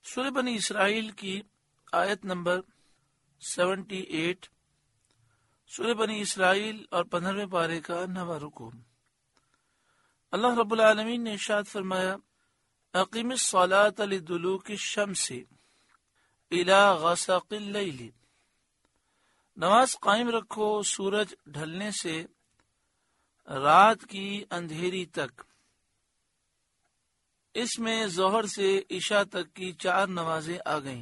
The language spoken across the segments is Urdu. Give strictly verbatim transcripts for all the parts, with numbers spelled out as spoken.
سورہ بنی اسرائیل کی آیت نمبر سیونٹی ایٹ، سورہ بنی اسرائیل اور پندرہویں پارے کا نواں رکوع۔ اللہ رب العالمین نے ارشاد فرمایا، اقیم الصلاۃ لدلوک الشمس الی غسق اللیل، نماز قائم رکھو سورج ڈھلنے سے رات کی اندھیری تک۔ اس میں ظہر سے عشاء تک کی چار نمازیں آ گئیں۔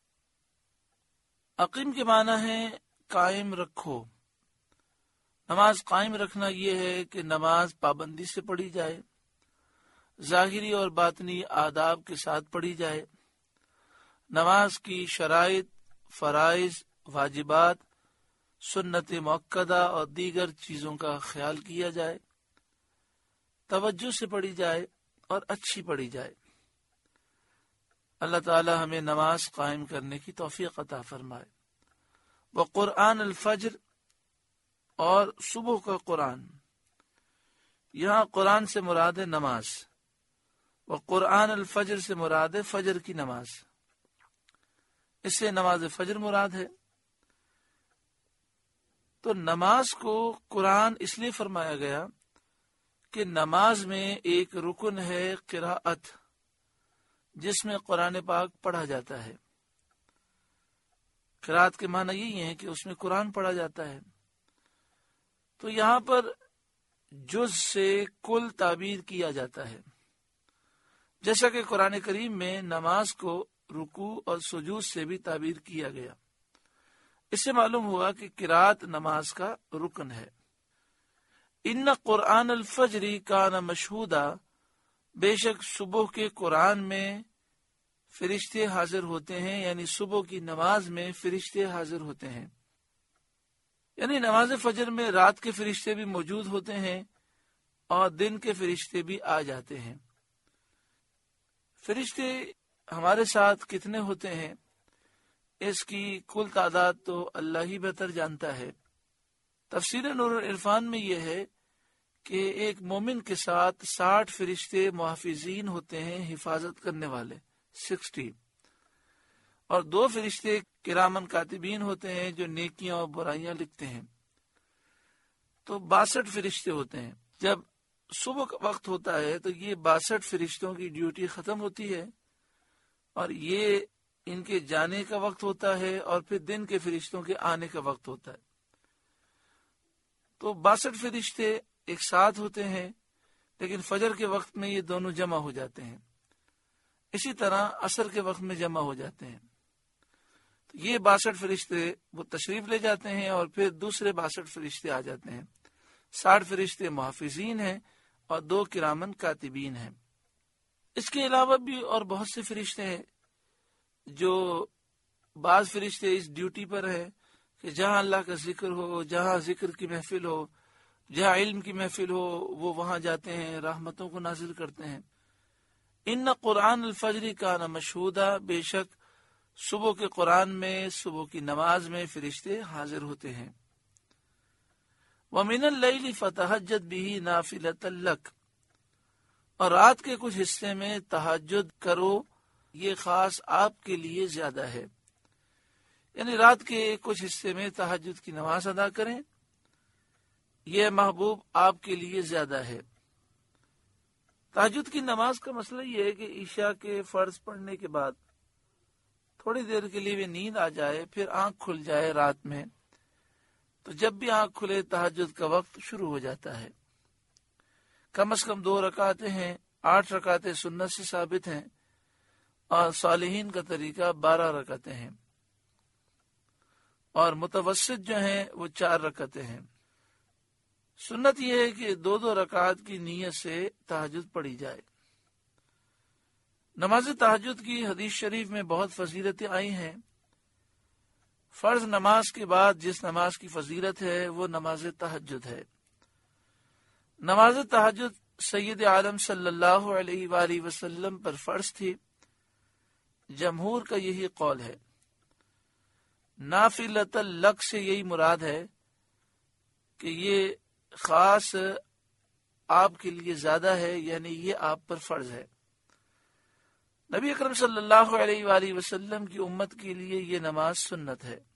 اقیم کے معنی ہے قائم رکھو۔ نماز قائم رکھنا یہ ہے کہ نماز پابندی سے پڑھی جائے، ظاہری اور باطنی آداب کے ساتھ پڑھی جائے، نماز کی شرائط، فرائض، واجبات، سنت مؤکدہ اور دیگر چیزوں کا خیال کیا جائے، توجہ سے پڑھی جائے اور اچھی پڑھی جائے۔ اللہ تعالی ہمیں نماز قائم کرنے کی توفیق عطا فرمائے۔ وقرآن الفجر، اور صبح کا قرآن، یہاں قرآن سے مراد ہے نماز، وقرآن الفجر سے مراد ہے فجر کی نماز، اس سے نماز فجر مراد ہے۔ تو نماز کو قرآن اس لیے فرمایا گیا کہ نماز میں ایک رکن ہے قراءت، جس میں قرآن پاک پڑھا جاتا ہے۔ قراءت کے معنی یہی ہے کہ اس میں قرآن پڑھا جاتا ہے۔ تو یہاں پر جز سے کل تعبیر کیا جاتا ہے، جیسا کہ قرآن کریم میں نماز کو رکوع اور سجود سے بھی تعبیر کیا گیا۔ اس سے معلوم ہوا کہ قراءت نماز کا رکن ہے۔ ان قرآن الفجر کان مشہودا، بے شک صبح کے قرآن میں فرشتے حاضر ہوتے ہیں، یعنی صبح کی نماز میں فرشتے حاضر ہوتے ہیں، یعنی نماز فجر میں رات کے فرشتے بھی موجود ہوتے ہیں اور دن کے فرشتے بھی آ جاتے ہیں۔ فرشتے ہمارے ساتھ کتنے ہوتے ہیں اس کی کل تعداد تو اللہ ہی بہتر جانتا ہے۔ تفسیر نور العرفان میں یہ ہے کہ ایک مومن کے ساتھ ساٹھ فرشتے محافظین ہوتے ہیں، حفاظت کرنے والے، سکسٹی، اور دو فرشتے کرامن کاتبین ہوتے ہیں جو نیکیاں اور برائیاں لکھتے ہیں، تو باسٹھ فرشتے ہوتے ہیں۔ جب صبح کا وقت ہوتا ہے تو یہ باسٹھ فرشتوں کی ڈیوٹی ختم ہوتی ہے اور یہ ان کے جانے کا وقت ہوتا ہے، اور پھر دن کے فرشتوں کے آنے کا وقت ہوتا ہے۔ تو باسٹھ فرشتے ایک ساتھ ہوتے ہیں، لیکن فجر کے وقت میں یہ دونوں جمع ہو جاتے ہیں، اسی طرح عصر کے وقت میں جمع ہو جاتے ہیں۔ تو یہ باسٹھ فرشتے وہ تشریف لے جاتے ہیں اور پھر دوسرے باسٹھ فرشتے آ جاتے ہیں۔ ساٹھ فرشتے محافظین ہیں اور دو کرامن کاتبین ہیں۔ اس کے علاوہ بھی اور بہت سے فرشتے ہیں، جو بعض فرشتے اس ڈیوٹی پر ہیں کہ جہاں اللہ کا ذکر ہو، جہاں ذکر کی محفل ہو، جہاں علم کی محفل ہو، وہ وہاں جاتے ہیں، رحمتوں کو نازل کرتے ہیں۔ ان قرآن الفجر کان مشہودا، بے شک صبح کے قرآن میں، صبح کی نماز میں فرشتے حاضر ہوتے ہیں۔ وَمِنَ اللَّيْلِ فَتَهَجَّدْ بِهِ نَافِلَةً لَكَ، اور رات کے کچھ حصے میں تہجد کرو، یہ خاص آپ کے لیے زیادہ ہے، یعنی رات کے کچھ حصے میں تہجد کی نماز ادا کریں، یہ محبوب آپ کے لیے زیادہ ہے۔ تہجد کی نماز کا مسئلہ یہ ہے کہ عشاء کے فرض پڑھنے کے بعد تھوڑی دیر کے لیے بھی نیند آ جائے، پھر آنکھ کھل جائے رات میں، تو جب بھی آنکھ کھلے تہجد کا وقت شروع ہو جاتا ہے۔ کم از کم دو رکعتیں ہیں، آٹھ رکعتیں سنت سے ثابت ہیں، اور صالحین کا طریقہ بارہ رکعتیں ہیں، اور متوسط جو ہیں وہ چار رکعتیں ہیں۔ سنت یہ ہے کہ دو دو رکعت کی نیت سے تہجد پڑھی جائے۔ نماز تہجد کی حدیث شریف میں بہت فضیلتیں آئی ہیں۔ فرض نماز کے بعد جس نماز کی فضیلت ہے وہ نماز تہجد ہے۔ نماز تہجد سید عالم صلی اللہ علیہ وآلہ وسلم پر فرض تھی، جمہور کا یہی قول ہے۔ نافلۃ لک سے یہی مراد ہے کہ یہ خاص آپ کے لیے زیادہ ہے، یعنی یہ آپ پر فرض ہے۔ نبی اکرم صلی اللہ علیہ وآلہ وسلم کی امت کے لیے یہ نماز سنت ہے۔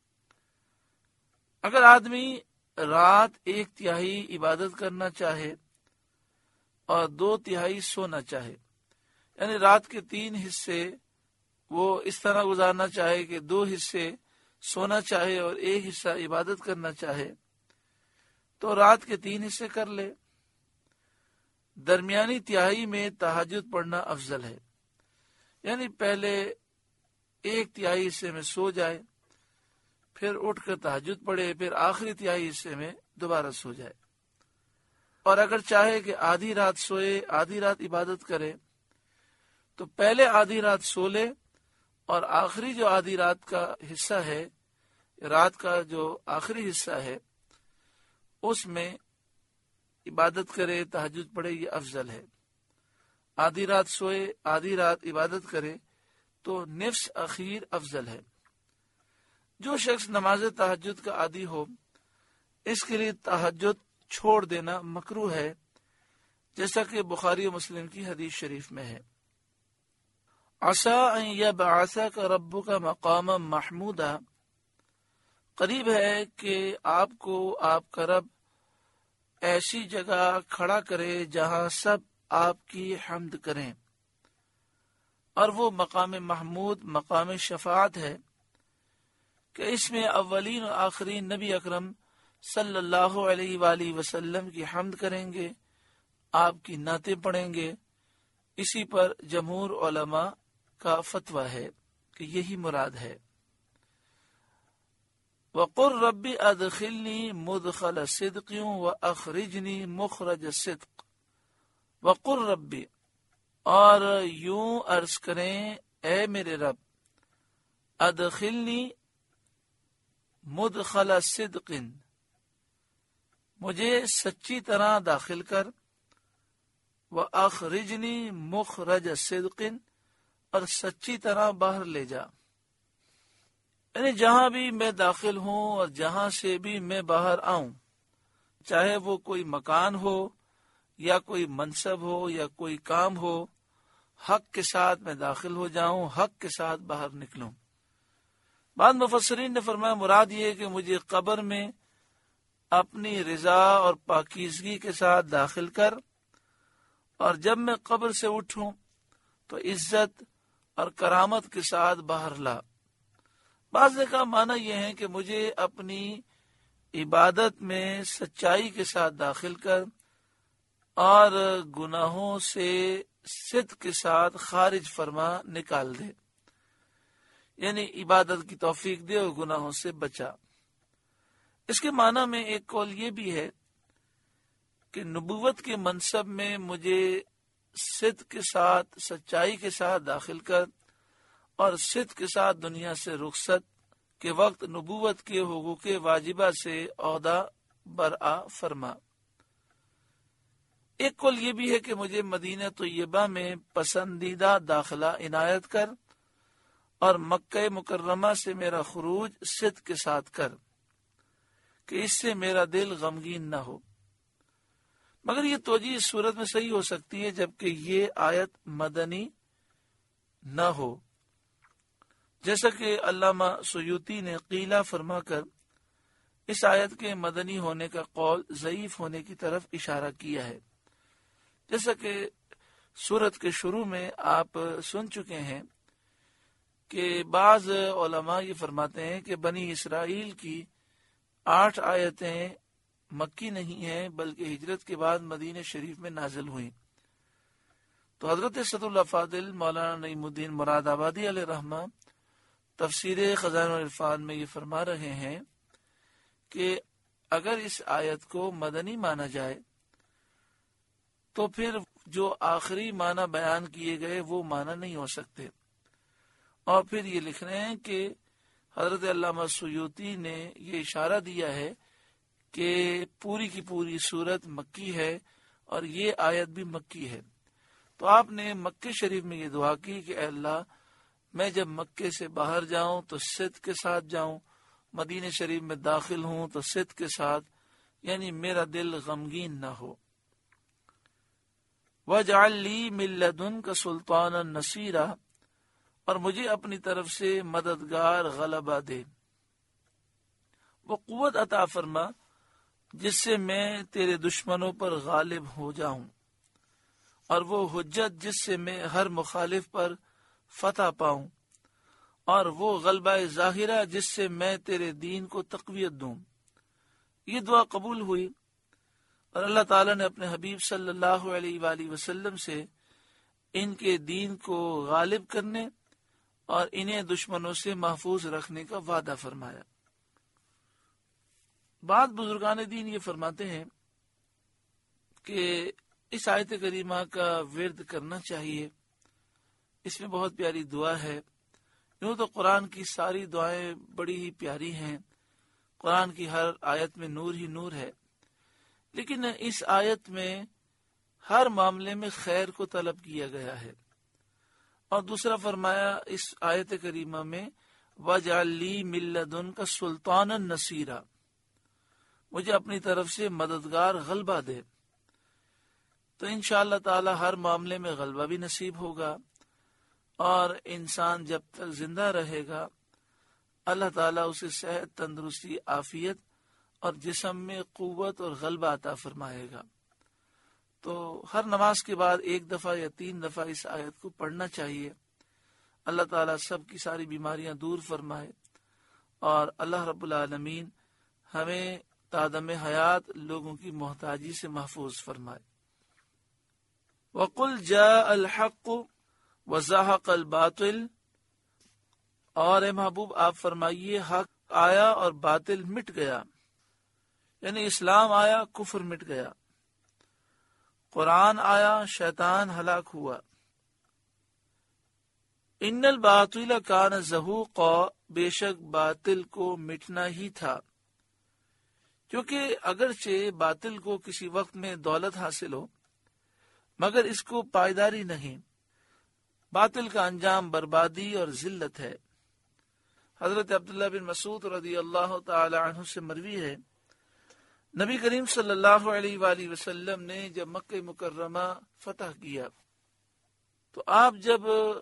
اگر آدمی رات ایک تہائی عبادت کرنا چاہے اور دو تہائی سونا چاہے، یعنی رات کے تین حصے وہ اس طرح گزارنا چاہے کہ دو حصے سونا چاہے اور ایک حصہ عبادت کرنا چاہے، تو رات کے تین حصے کر لے۔ درمیانی تہائی میں تہجد پڑھنا افضل ہے، یعنی پہلے ایک تہائی حصے میں سو جائے، پھر اٹھ کر تہجد پڑھے، پھر آخری تہائی حصے میں دوبارہ سو جائے۔ اور اگر چاہے کہ آدھی رات سوئے آدھی رات عبادت کرے تو پہلے آدھی رات سو لے اور آخری جو آدھی رات کا حصہ ہے، رات کا جو آخری حصہ ہے، اس میں عبادت کرے، تہجد پڑھے، یہ افضل ہے۔ آدھی رات سوئے آدھی رات عبادت کرے تو نصف اخیر افضل ہے۔ جو شخص نماز تہجد کا عادی ہو، اس کے لیے تہجد چھوڑ دینا مکروہ ہے، جیسا کہ بخاری و مسلم کی حدیث شریف میں ہے۔ عسیٰ ان یبعثک ربک مقاما محمودا، قریب ہے کہ آپ کو آپ کا رب ایسی جگہ کھڑا کرے جہاں سب آپ کی حمد کریں، اور وہ مقام محمود مقام شفاعت ہے کہ اس میں اولین و آخرین نبی اکرم صلی اللہ علیہ وآلہ وسلم کی حمد کریں گے، آپ کی نعتیں پڑھیں گے۔ اسی پر جمہور علماء کا فتویٰ ہے کہ یہی مراد ہے۔ وَقُلْ رَبِّ أَدْخِلْنِي مُدْخَلَ صِدْقٍ وَأَخْرِجْنِي مُخْرَجَ صِدْقٍ وَقُلْ رَبِّ، اور یوں عرض کریں اے میرے رب، ادخلنی مدخل صدق، مجھے سچی طرح داخل کر، وَأَخْرِجْنِي مُخْرَجَ صِدْقٍ، اور سچی طرح باہر لے جا۔ یعنی جہاں بھی میں داخل ہوں اور جہاں سے بھی میں باہر آؤں، چاہے وہ کوئی مکان ہو یا کوئی منصب ہو یا کوئی کام ہو، حق کے ساتھ میں داخل ہو جاؤں، حق کے ساتھ باہر نکلوں۔ بعض مفسرین نے فرمایا مراد یہ کہ مجھے قبر میں اپنی رضا اور پاکیزگی کے ساتھ داخل کر، اور جب میں قبر سے اٹھوں تو عزت اور کرامت کے ساتھ باہر لا۔ بعض نے کہا معنی یہ ہے کہ مجھے اپنی عبادت میں سچائی کے ساتھ داخل کر اور گناہوں سے صدق کے ساتھ خارج فرما، نکال دے، یعنی عبادت کی توفیق دے اور گناہوں سے بچا۔ اس کے معنی میں ایک قول یہ بھی ہے کہ نبوت کے منصب میں مجھے صدق کے ساتھ سچائی کے ساتھ داخل کر اور صدق کے ساتھ دنیا سے رخصت کے وقت نبوت کے حقوق واجبہ سے عہدہ برآ فرما۔ ایک قول یہ بھی ہے کہ مجھے مدینہ طیبہ میں پسندیدہ داخلہ عنایت کر اور مکہ مکرمہ سے میرا خروج صدق کے ساتھ کر کہ اس سے میرا دل غمگین نہ ہو۔ مگر یہ توجیہ اس صورت میں صحیح ہو سکتی ہے جبکہ یہ آیت مدنی نہ ہو، جیسا کہ علامہ سیوطی نے قیلہ فرما کر اس آیت کے مدنی ہونے کا قول ضعیف ہونے کی طرف اشارہ کیا ہے۔ جیسا کہ سورت کے شروع میں آپ سن چکے ہیں کہ بعض علماء یہ فرماتے ہیں کہ بنی اسرائیل کی آٹھ آیتیں مکی نہیں ہیں بلکہ ہجرت کے بعد مدینہ شریف میں نازل ہوئیں۔ تو حضرت اسد اللہ فاضل مولانا نعیم الدین مراد آبادی علیہ رحمہ تفسیر خزائن العرفان میں یہ فرما رہے ہیں کہ اگر اس آیت کو مدنی مانا جائے تو پھر جو آخری معنی بیان کیے گئے وہ معنی نہیں ہو سکتے، اور پھر یہ لکھ رہے ہیں کہ حضرت علامہ سیوطی نے یہ اشارہ دیا ہے کہ پوری کی پوری سورت مکی ہے اور یہ آیت بھی مکی ہے۔ تو آپ نے مکہ شریف میں یہ دعا کی کہ اے اللہ، میں جب مکے سے باہر جاؤں تو صدق کے ساتھ جاؤں، مدینہ شریف میں داخل ہوں تو صدق کے ساتھ، یعنی میرا دل غمگین نہ ہو۔ وَاجْعَلْ لِي مِن لَّدُنْكَ سُلْطَانًا نَصِيرًا، اور مجھے اپنی طرف سے مددگار غلبہ دے، وہ قوت عطا فرما جس سے میں تیرے دشمنوں پر غالب ہو جاؤں، اور وہ حجت جس سے میں ہر مخالف پر فتح پاؤں، اور وہ غلبہ ظاہرہ جس سے میں تیرے دین کو تقویت دوں۔ یہ دعا قبول ہوئی، اور اللہ تعالیٰ نے اپنے حبیب صلی اللہ علیہ وآلہ وسلم سے ان کے دین کو غالب کرنے اور انہیں دشمنوں سے محفوظ رکھنے کا وعدہ فرمایا۔ بعض بزرگان دین یہ فرماتے ہیں کہ اس آیت کریمہ کا ورد کرنا چاہیے، اس میں بہت پیاری دعا ہے۔ یوں تو قرآن کی ساری دعائیں بڑی ہی پیاری ہیں، قرآن کی ہر آیت میں نور ہی نور ہے، لیکن اس آیت میں ہر معاملے میں خیر کو طلب کیا گیا ہے۔ اور دوسرا فرمایا اس آیت کریمہ میں وَاجْعَلْ لِي مِن لَّدُنْكَ سُلْطَانًا نَصِيرًا، مجھے اپنی طرف سے مددگار غلبہ دے۔ تو انشاءاللہ تعالی ہر معاملے میں غلبہ بھی نصیب ہوگا، اور انسان جب تک زندہ رہے گا اللہ تعالیٰ اسے صحت، تندرستی، عافیت اور جسم میں قوت اور غلبہ عطا فرمائے گا۔ تو ہر نماز کے بعد ایک دفعہ یا تین دفعہ اس آیت کو پڑھنا چاہیے۔ اللہ تعالیٰ سب کی ساری بیماریاں دور فرمائے، اور اللہ رب العالمین ہمیں تادم حیات لوگوں کی محتاجی سے محفوظ فرمائے۔ وَقُلْ جَاءَ الْحَقُّ وَزَهَقَ الْبَاطِلُ، اور اے محبوب آپ فرمائیے حق آیا اور باطل مٹ گیا، یعنی اسلام آیا، کفر مٹ گیا، قرآن آیا، شیطان ہلاک ہوا۔ ان الباطل کان زہوقا، بے شک باطل کو مٹنا ہی تھا، کیونکہ اگرچہ باطل کو کسی وقت میں دولت حاصل ہو مگر اس کو پائیداری نہیں، باطل کا انجام بربادی اور ذلت ہے۔ حضرت عبداللہ بن مسعود رضی اللہ تعالی عنہ سے مروی ہے، نبی کریم صلی اللہ علیہ وآلہ وسلم نے جب مکہ مکرمہ فتح کیا تو آپ جب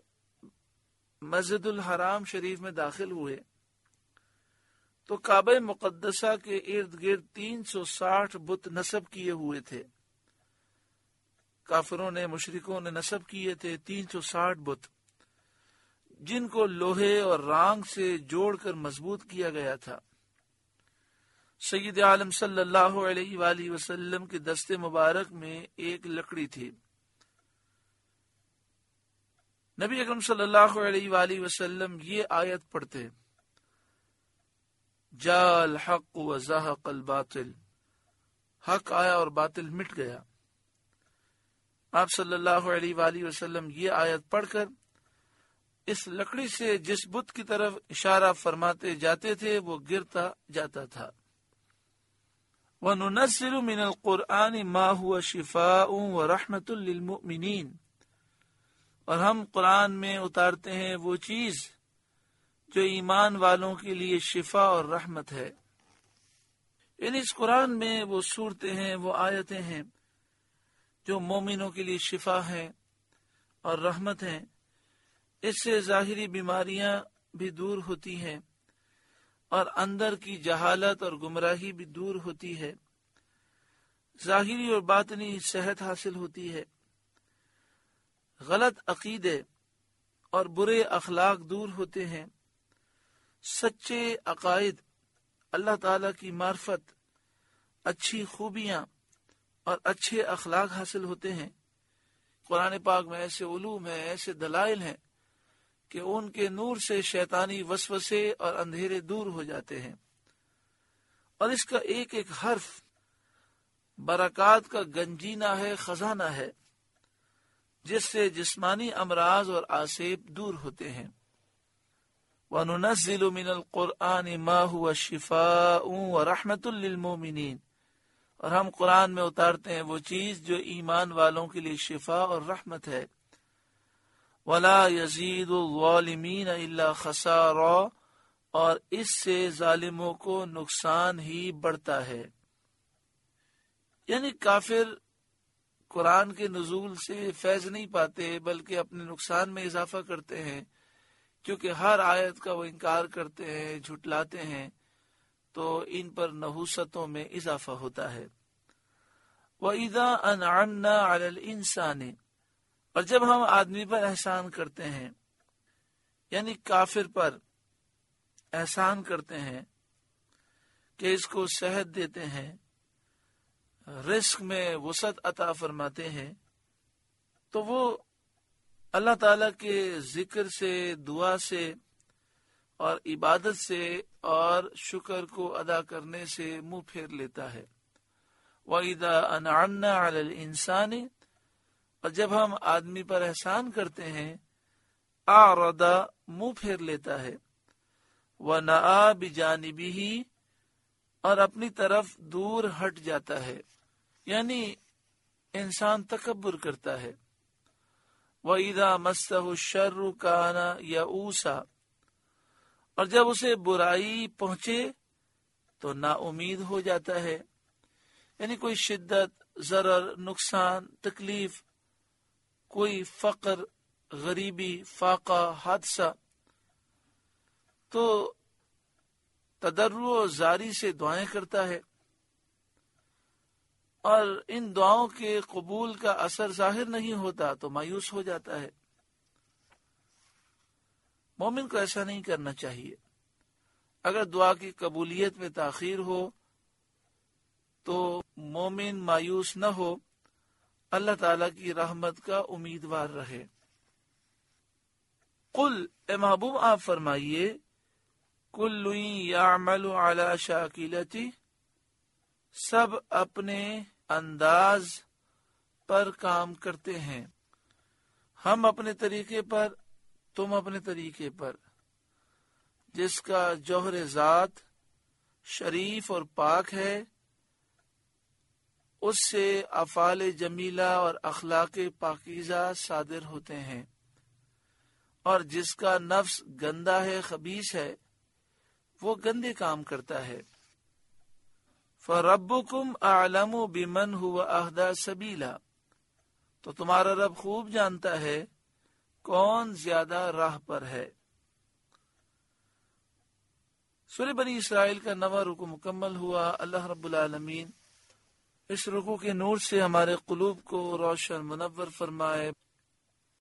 مسجد الحرام شریف میں داخل ہوئے تو کعبہ مقدسہ کے ارد گرد تین سو ساٹھ بت نصب کیے ہوئے تھے، کافروں نے، مشرکوں نے نصب کیے تھے تین سو ساٹھ بت، جن کو لوہے اور رانگ سے جوڑ کر مضبوط کیا گیا تھا۔ سید عالم صلی اللہ علیہ وآلہ وسلم کے دست مبارک میں ایک لکڑی تھی۔ نبی اکرم صلی اللہ علیہ وآلہ وسلم یہ آیت پڑھتے، جاء الحق وزهق الباطل، حق آیا اور باطل مٹ گیا۔ آپ صلی اللہ علیہ وآلہ وسلم یہ آیت پڑھ کر اس لکڑی سے جس بت کی طرف اشارہ فرماتے جاتے تھے وہ گرتا جاتا تھا۔ وَنُنَزِّلُ مِنَ الْقُرْآنِ مَا هُوَ شِفَاءٌ وَرَحْمَةٌ لِّلْمُؤْمِنِينَ، اور ہم قرآن میں اتارتے ہیں وہ چیز جو ایمان والوں کے لیے شفا اور رحمت ہے۔ یعنی اس قرآن میں وہ صورتیں ہیں، وہ آیتیں ہیں جو مومنوں کے لیے شفا ہیں اور رحمت ہیں۔ اس سے ظاہری بیماریاں بھی دور ہوتی ہیں اور اندر کی جہالت اور گمراہی بھی دور ہوتی ہے، ظاہری اور باطنی صحت حاصل ہوتی ہے، غلط عقیدے اور برے اخلاق دور ہوتے ہیں، سچے عقائد، اللہ تعالی کی معرفت، اچھی خوبیاں اور اچھے اخلاق حاصل ہوتے ہیں۔ قرآن پاک میں ایسے علوم ہیں، ایسے دلائل ہیں کہ ان کے نور سے شیطانی وسوسے اور اندھیرے دور ہو جاتے ہیں، اور اس کا ایک ایک حرف برکات کا گنجینہ ہے، خزانہ ہے، جس سے جسمانی امراض اور آسیب دور ہوتے ہیں۔ وَنُنَزِّلُ مِنَ الْقُرْآنِ مَا هُوَ شِفَاءٌ وَرَحْمَةٌ لِّلْمُؤْمِنِينَ، اور ہم قرآن میں اتارتے ہیں وہ چیز جو ایمان والوں کے لیے شفا اور رحمت ہے۔ وَلَا يَزِيدُ الظَّالِمِينَ إِلَّا خَسَارًا، اور اس سے ظالموں کو نقصان ہی بڑھتا ہے۔ یعنی کافر قرآن کے نزول سے فیض نہیں پاتے بلکہ اپنے نقصان میں اضافہ کرتے ہیں، کیونکہ ہر آیت کا وہ انکار کرتے ہیں، جھٹلاتے ہیں، تو ان پر نحوستوں میں اضافہ ہوتا ہے۔ وَإِذَا أَنْعَمْنَا عَلَى الْإِنسَانِ، اور جب ہم آدمی پر احسان کرتے ہیں، یعنی کافر پر احسان کرتے ہیں کہ اس کو صحت دیتے ہیں، رزق میں وسعت عطا فرماتے ہیں، تو وہ اللہ تعالیٰ کے ذکر سے، دعا سے اور عبادت سے اور شکر کو ادا کرنے سے منہ پھیر لیتا ہے۔ وَإِذَا أَنْعَمْنَا عَلَى الْإِنسَانِ، اور جب ہم آدمی پر احسان کرتے ہیں، أَعْرَضَ، منہ پھیر لیتا ہے، وَنَأَى بِجَانِبِهِ، اور اپنی طرف دور ہٹ جاتا ہے، یعنی انسان تکبر کرتا ہے۔ وَإِذَا مَسَّهُ الشَّرُّ كَانَ يَئُوسًا، اور جب اسے برائی پہنچے تو نا امید ہو جاتا ہے، یعنی کوئی شدت، ضرر، نقصان، تکلیف، کوئی فقر، غریبی، فاقہ، حادثہ، تو تضرع و زاری سے دعائیں کرتا ہے، اور ان دعاؤں کے قبول کا اثر ظاہر نہیں ہوتا تو مایوس ہو جاتا ہے۔ مومن کو ایسا نہیں کرنا چاہیے۔ اگر دعا کی قبولیت میں تاخیر ہو تو مومن مایوس نہ ہو، اللہ تعالیٰ کی رحمت کا امیدوار رہے۔ قل، اے محبوب آپ فرمائیے، کل یعمل علی شاکلتہ، سب اپنے انداز پر کام کرتے ہیں، ہم اپنے طریقے پر، تم اپنے طریقے پر، جس کا جوہر ذات شریف اور پاک ہے، اس سے افعال جمیلہ اور اخلاق پاکیزہ صادر ہوتے ہیں، اور جس کا نفس گندا ہے، خبیث ہے، وہ گندے کام کرتا ہے۔ فَرَبُّكُمْ أَعْلَمُ بِمَنْ هُوَ أَهْدَى سَبِيلًا، تو تمہارا رب خوب جانتا ہے کون زیادہ راہ پر ہے۔ سورہ بنی اسرائیل کا نواں رکوع مکمل ہوا۔ اللہ رب العالمین اس رکوع کے نور سے ہمارے قلوب کو روشن منور فرمائے۔